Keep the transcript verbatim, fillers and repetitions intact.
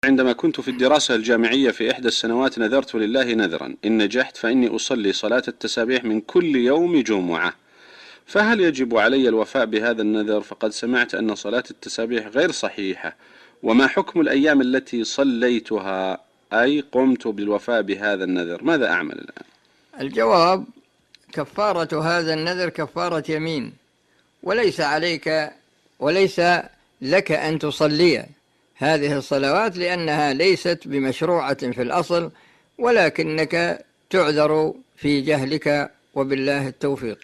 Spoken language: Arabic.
عندما كنت في الدراسة الجامعية في إحدى السنوات نذرت لله نذرا إن نجحت فإني أصلي صلاة التسابيح من كل يوم جمعة، فهل يجب علي الوفاء بهذا النذر؟ فقد سمعت أن صلاة التسابيح غير صحيحة، وما حكم الأيام التي صليتها أي قمت بالوفاء بهذا النذر؟ ماذا أعمل الآن؟ الجواب: كفارة هذا النذر كفارة يمين، وليس عليك وليس لك أن تصلي هذه الصلوات لأنها ليست بمشروعة في الأصل، ولكنك تعذر في جهلك، وبالله التوفيق.